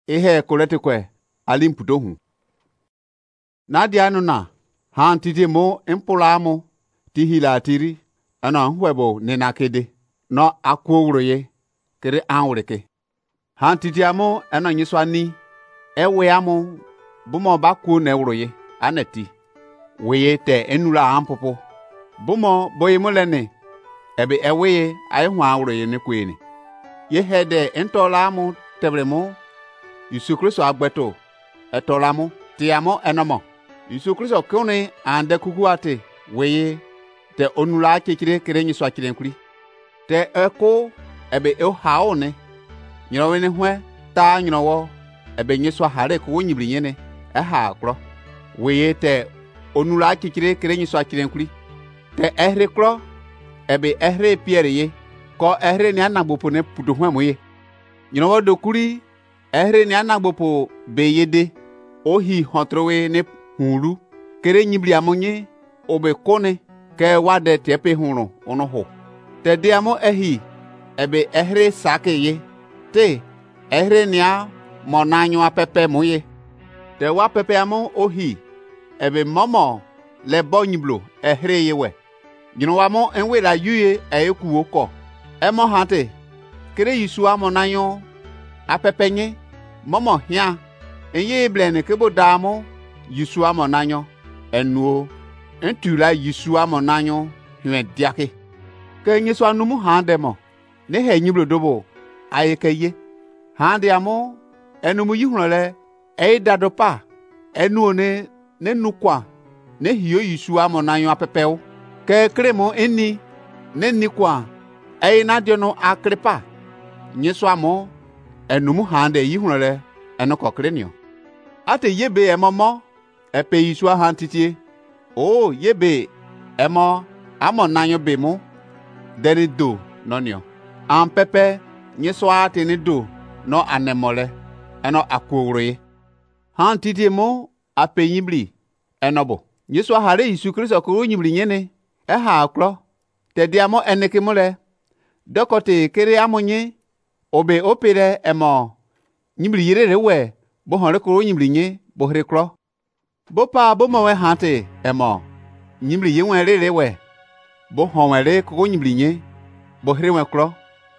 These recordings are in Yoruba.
ihe koletekwe alimputohu. Nadia nuna han titi mo impulamu tihila tiri ana hwebo nenakede no akwowroye kere anwreke. Han titi amu ana nyiswani ewe amu bumo bakwu na ewroye aneti weye te enula ampopo bumo boyimulene ebe eweye ayhwa awroye ne kwene ye hede entolamu tebremu Yesu Kristo agbeto etolamu tiamo enomo Yesu Kristo kone ande kukuate weye te onula chekire kere nyiswa chirenkuri te eko ebe o haone nyirowene hwe ta nyinowo ebe nyiswa hare ko nyibri nyene ha kro weye te onula chekire kere nyiswa chirenkuri te ehre kro ebe ehre pierre ye ko ehre ni anagbopo ne puto hwe moye nyinowo dokuri ehre ni anagbopo beyede ohi hotrowe ne huru kere nyibri amonye obe kone ke wade tepe huru onoho te diamo ehi ebe ehre sake ye te ehre ni a monanyo apepe moye te wa pepe amo ohi ebe momo le bonyiblo ehre yewe nyinowa mo enwe la yuye eku oko emo hante kere Yesu amonanyo apepenye momo hia enye blene kebo damo Yesu amonanyo enuo entula Yesu amonanyo hwe diake ke nyeso anumu handemo ne he nyiblo dobo ayekeye hande amo enumu yihunle eidadopa enuo ne nukwa ne hiyo Yesu amonanyo apepeo ke kremo eni ne nikwa einadio no akrepa nyeso amo enumu hande yihunle enoko krenio ate yebe emomo epe Yesu hantitie o yebe emo amonanyo bemu deni do nonio an pepe nyeso ate ni do no anemole eno akwowroye hantitie mo ape yibli enobo nyeso hare Yesu Kristo ko yibli nyene ha akro te diamo eneke mole dokote kere amonye obe opere emo nyibli yere we bo hore ko nyibli nye bo hre kro bo pa bo mo we hante emo nyibli ye re we bo honwere ko nyibli nye bo hre we kro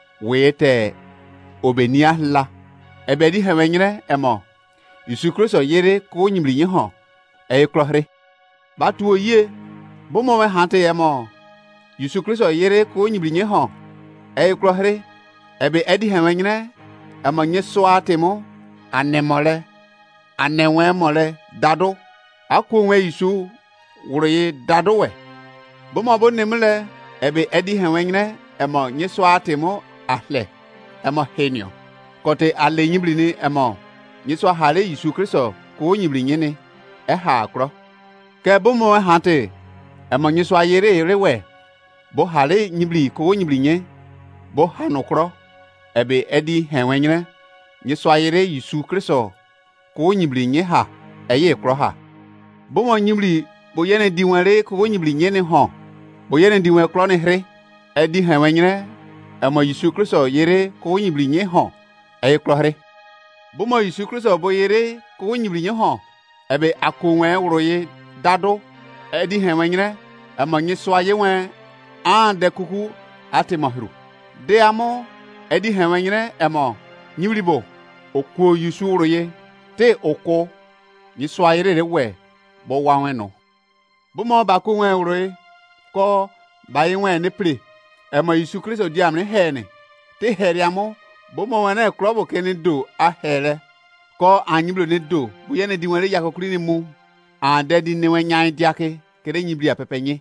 we te obenia la ebe di hewenyre emo Yesu Kristo yere ko nyibli nye ho e kro hre ba tu oye bo mo we hante emo Yesu Kristo yere ko nyibli nye ho e kro hre ebe edi hewenyre emo nye so atemo anemole anewe mole dado akwonwe Yesu wroye dado we bomo bo nemle ebe edi hewenyre emo nyeso atemo ahle emo henio kote ale nyibli ni emo nyeso hare Yesu Kristo ko nyibli nyene ha akro ke bomo hante emo nyeso ayere rewe bo hare nyibli ko nyibli nye bo hanokro ebe edi hewenyre nyeso ayere Yesu Kristo ko nyibli nye ha eye kro ha bo mo nyibli bo yene diwenre ko nyibli nye ne ho bo yene diwen kro ne hre edi hewenyre emo Yesu Kristo yere ko nyibli nye ho eye kro hre bo mo Yesu Kristo bo yere ko nyibli nye ho ebe akonwe wroye dado edi hewenyre emo nyeso ayewen an de kuku atemahru de amo edi hewenyre emo nyibli bo okwo Yesu wroye te oko ni swayere we bo wawen no bo mo ba ko wen wroye ko ba yen ne pre emo Yesu Kristo di amne he ne te heriamo bo mo wen na krobo ke ne do a here ko anyiblo ne do bo ye ne di wen yakokuri ni mu ande di ne wen nyan diake kere nyibli apepenye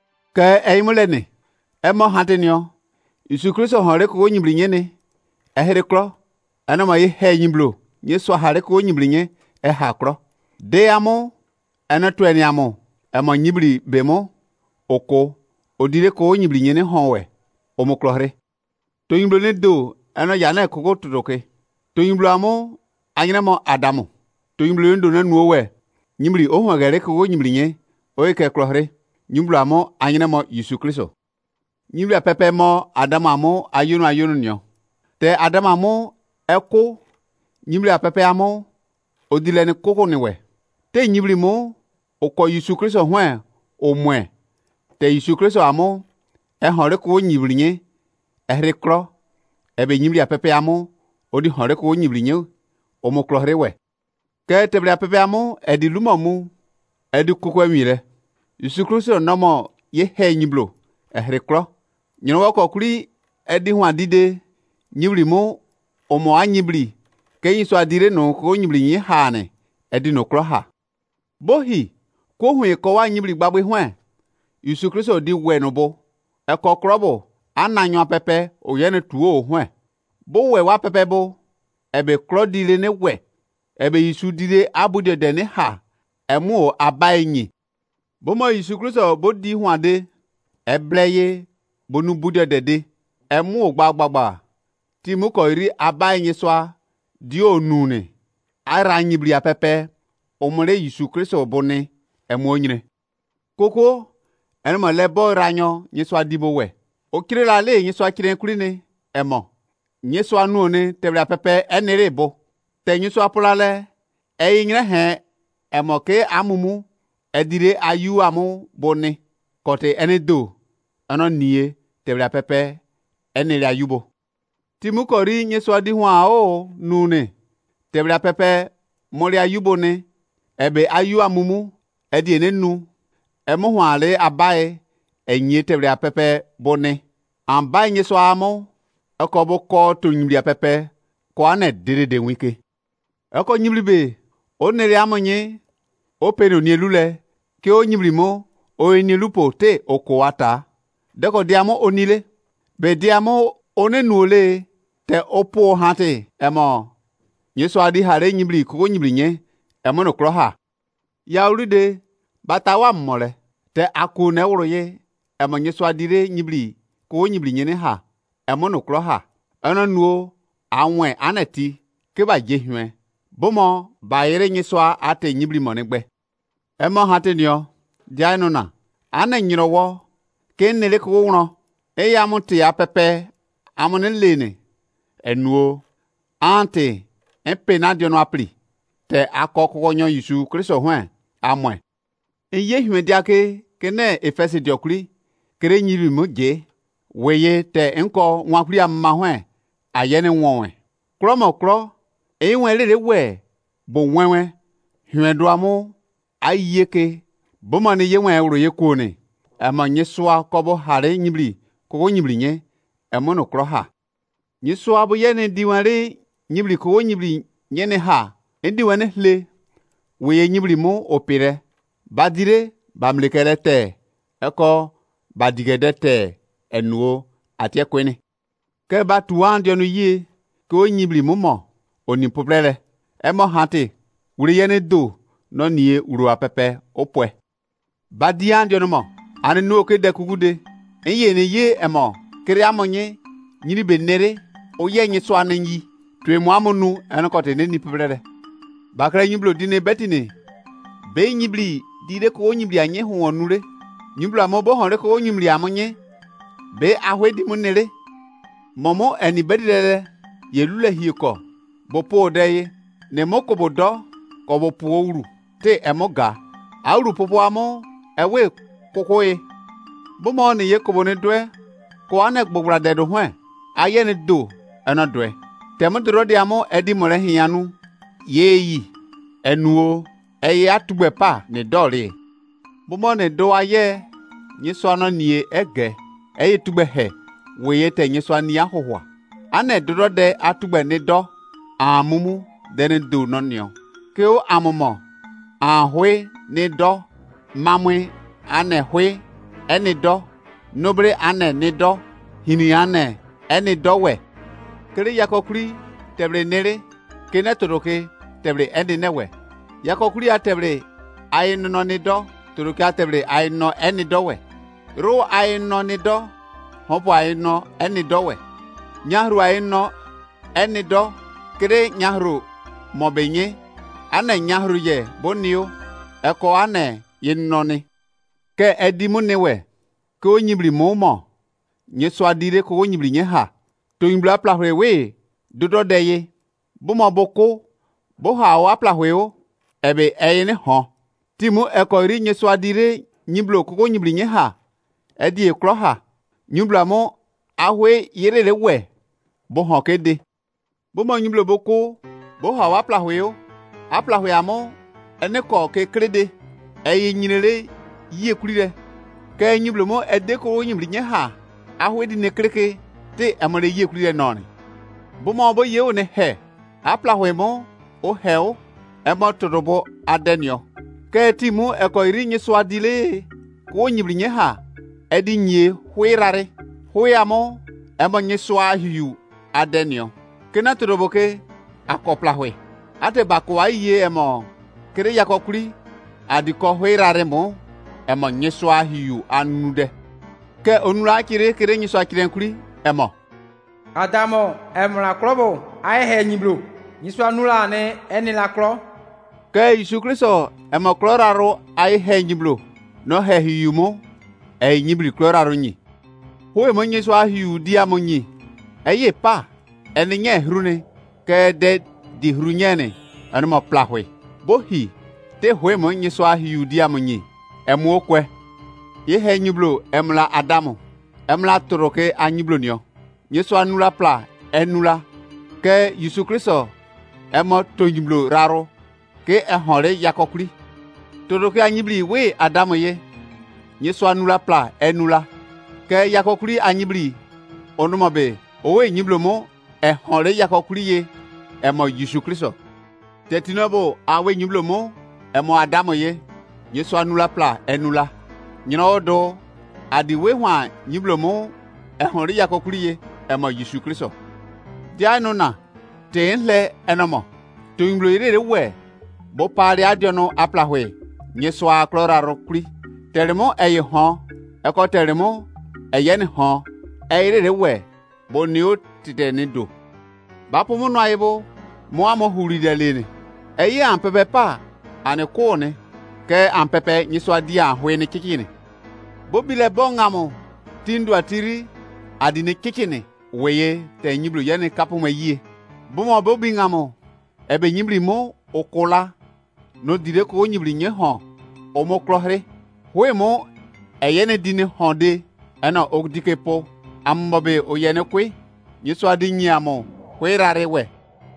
ke eyimule ne emo hatenio Yesu Kristo hore ko nyibli nyene ehere kro ana ma ye he nyiblo nye so hare ko nyibli nye ha kro de amo ana to ani amo emo nyibli bemo oko odire ko nyibli nye ne honwe o mo klohre to nyiblo ne do ana ya na ko tutoke to nyiblo amo anyina mo adamu to nyiblo ndo na nuwe nyibli o hwagare ko nyibli nye o ke klohre nyiblo amo anyina mo Yesu Kristo nyibli pepe mo adamu amo ayunu nyo te adamu amo eko nyibli apepe amo odile ni koko ni we te nyibli mo oko Yesu Kristo hwen omwe te Yesu Kristo amo hore ko nyibli nye ehre kro ebe nyibli apepe amo odi hore ko nyibli nye omokro hre we ke tebre apepe amo edi lumomu edi koko amire Yesu Kristo nomo ye he nyiblo ehre kro nyono ko kuri edi hu adide nyibli mo omo anyibli ke yiso adire no ko nyibli nye ha ne edi no kro ha bohi ko hu ko wa nyibli gbagbe hwen Yesu Kristo di we no bo e ko krobo ananyo apepe oyene tuo hwen bo we wa pepe bo ebe kro dile ne we ebe Yesu dile abude de ne ha emu abayenyi bo mo Yesu Kristo bo di hu ade ebleye bonu bude de emu gbagbagba ti mu ko ri abayenyi so di onu ne ara nyibli apepe omore Yesu Kristo bo ne emu onyire koko enmo lebo ranyo nyeso adibo we okire la le nyeso akire kuri ne emo nyeso anu ne tebre apepe enere bo te nyeso apolale eyinyre he emo ke amumu edire ayu amu bone kote enedo ono nie tebre apepe enere ayubo timukori nyeso adi hwa o nu ne tebre apepe mori ayubo ne ebe ayu amumu edi enenu emu hwale abae enye tebre apepe bone ambae nyeso amo ekobo ko to nyibli apepe ko ane de wike eko nyibli be onere amonye o peno ni elule ke o nyibli mo o eni lupo te okowata deko diamo onile be diamo onenuole te opo hate emo nyeso adi hare nyibli ko nyibli nye emo no kroha ya uride batawa mmole te aku ne wuro ye emo nyeso adire nyibli ko nyibli nye ne ha emo no kroha eno nuo anwe aneti ke ba je hwen bomo ba yere nyeso ate nyibli mo ne gbe emo hate nio dia no na ana nyirowo ke nele ko wuro e ya muti apepe amone lene enuo ante empenadio no apli te akoko nyo Yesu Kristo hwen amwe eye hwen diake kene efese diokuri kere nyiri mo je weye te enko nwakuri amma hwen ayene wonwe kromo kro enwe lele we bo wenwe hwen do amu ayeke bo mane ye wen wuro ye kone ama nyeswa kobo hare nyibli ko nyibli nye emono kro ha nyeswa bo yene diwanre nyibli ko nyibli nyene ha endiwane hle weye nyibli mo opire badire bamlekele te eko badigede te enuo atie kwene ke batuan dionu yi ko nyibli mo oni poplele emo hate wuri yene do no nie uru apepe opwe badian dionu mo ane no ke de kugude enye ne ye emo kere amonye nyiri benere oye nyi so anyi twemu amonu eno kote ne ni poplele bakra nyiblo dine betine be nyibli dide ko nyibli anye hu onure nyiblo amobo honre ko nyibli amonye be ahwedi munere momo eni bedile yelule hieko bopo deye ne moko bodo ko bopo uru te emoga auru popo amo ewe kokoe bomo ne ye ko ne dwe ko ane gbogbra de do hwen aye ne do eno dwe temo dro de amo edi more hianu yeyi enuo eye atugbe pa ne dori bomo ne do aye nyiso no nie ege eye tugbe he weye te nyiso ani ahohwa ane dro de atugbe ne do amumu de ne do no nio ke o amumo ahwe ne do mamwe ane hwe ene do nobre ane ne do hini ane ene do we kere yakokuri tebre nere kene toroke tebre ende newe yakokuri atebre ayino no ne do toroke atebre ayino ene do we ro ayino ne do hopo ayino ene do we nyahru ayino ene do kere nyahru mobenye ane nyahru ye bonio eko ane yinoni ke edimu newe ko nyibli momo nye so adire ko nyibli nye ha to imbla plahwe we dodo deye Bomo boko bo ha wa plahweo ebe eyene ho. Timu ekori nyeswa dire nyiblo koko nyibli nye ha. Edi ekro ha. Nyibla mo ahwe yerele we. Bo ho kede. Bomo nyiblo boko bo ha wa plahweo. Aplahwea mo ene ko ke krede. Eye nyinele ye kulire. Ke nyiblo mo edeko nyibli nye ha. Ahwe di ne kreke te amore ye kulire noni. Bomo bo ye one he. Aplahwe mo o heo emo torobo adenyo. Ke timu eko iri nyeswa dile ko nyibli nye ha. Edi nye huirare. Huyamo emo nyeswa hiu adenyo. Kena torobo ke akoplahwe. Ate bakwa iye emo kere yakokuli adiko huirare mo emo nyeswa hiu anude. Ke onula kere nyeswa kirenkuli emo. Adamo emla klobo ai he nyiblo. Nyeswa nula ne eni la klo. Ke Yesu Kristo emo kloraro ai he nyiblo. No he hiu mo e nyibli kloraro nyi. Hoe mo nyeswa hiu dia mo nyi. Eye pa eni nye hrune ke de di hrunyene eno mo plahwe. Bohi te hoe mo nyeswa hiu dia mo nyi. Emo kwe. Ye he nyiblo emla Adamo. Emla toroke anyiblo nyo. Nyeswa nula pla enula. Ke Yesu Kristo emo to nyiblo raro. Ke ehore yakokuli. Toroke anyibli we Adamo ye. Nyeswa nula pla enula. Ke yakokuli anyibli onumobe. Owe nyiblo mo ehore yakokuli ye. Emo Yesu Kristo. Tetinobo awe nyiblo mo emo Adamo ye. Nyeswa nula pla enula. Nyinodo adiwe hwa nyiblo mo ehore yakokuli ye. Emo Yesu Kristo. Diano na tenle enomo. To nyiblo ire we. Bo pari adiono aplahwe. Nyeswa kloraro kuli. Teremo eye hon. Eko teremo eye ni hon. Eye we. Bo niyo tite nido. Bapo mo no ayebo. Mo amo huri delene. Eye ampepe pa. Ane kone. Ke ampepe nyeswa dia hwe ni kikini. Bo bile bongamo. Tindu atiri. Adine kikini. Weye te nyiblo yene kapu me yie. Bomo bo bingamo. Ebe nyibli mo okola. No dire ko nyibli nye hon. Omo klohre. Hoe mo eyene dine honde. Ena okdike po. Ammobe oyene kwe. Nyeswa di nyamo. Kwe rare we.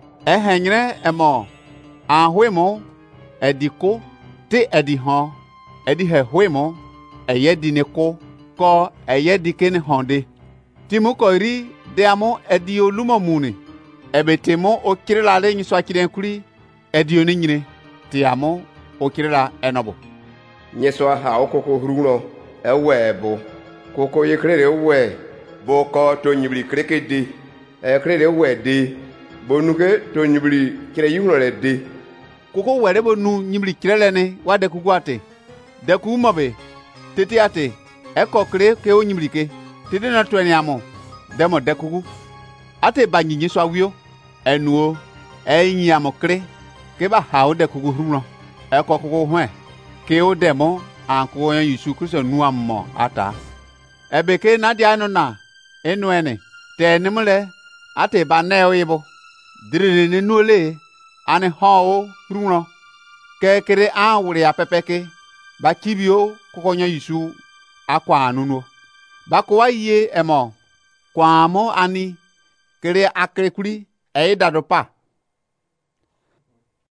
Ehenyre emo. Ahwe mo. Ediko. Te edi hon. Edi he hoe mo. Eye dine ko. Ko eye dike ne honde. Timu ko iri de amo edi olumo muni. Ebe temo o kirela le nyeswa kirenkuli. Edi oni nyine. Ti amo o kirela enobo. Nyeswa ha okoko hruno ewe bo. Koko ye krere we. Bo ko to nyibli kreke de. Krere we de. Bo nuke to nyibli kire yuno le de. Koko were bo nu nyibli kirele ne wade kukwate. De kumobe. Tete ate. Eko kre ke o nyibli ke. Tete na tueni amo. Demo de kuku. Ate banyi nyeswa wio. Enuo. Enyi amo kre. Keba hao de kuku hruno. Eko kuku hwe. Ke o demo anko yan Yesu Kristo nu ammo ata. Ebe ke na dia no na enu ene te nimle ate ba na oyibo. Dire ne nu le ane ho hruno. Ke kere an wure apepeke ba kibio kuko yan Yesu akwa anuno. Ba ko waye emo kwa mo ani kere akrekuri e dadopa.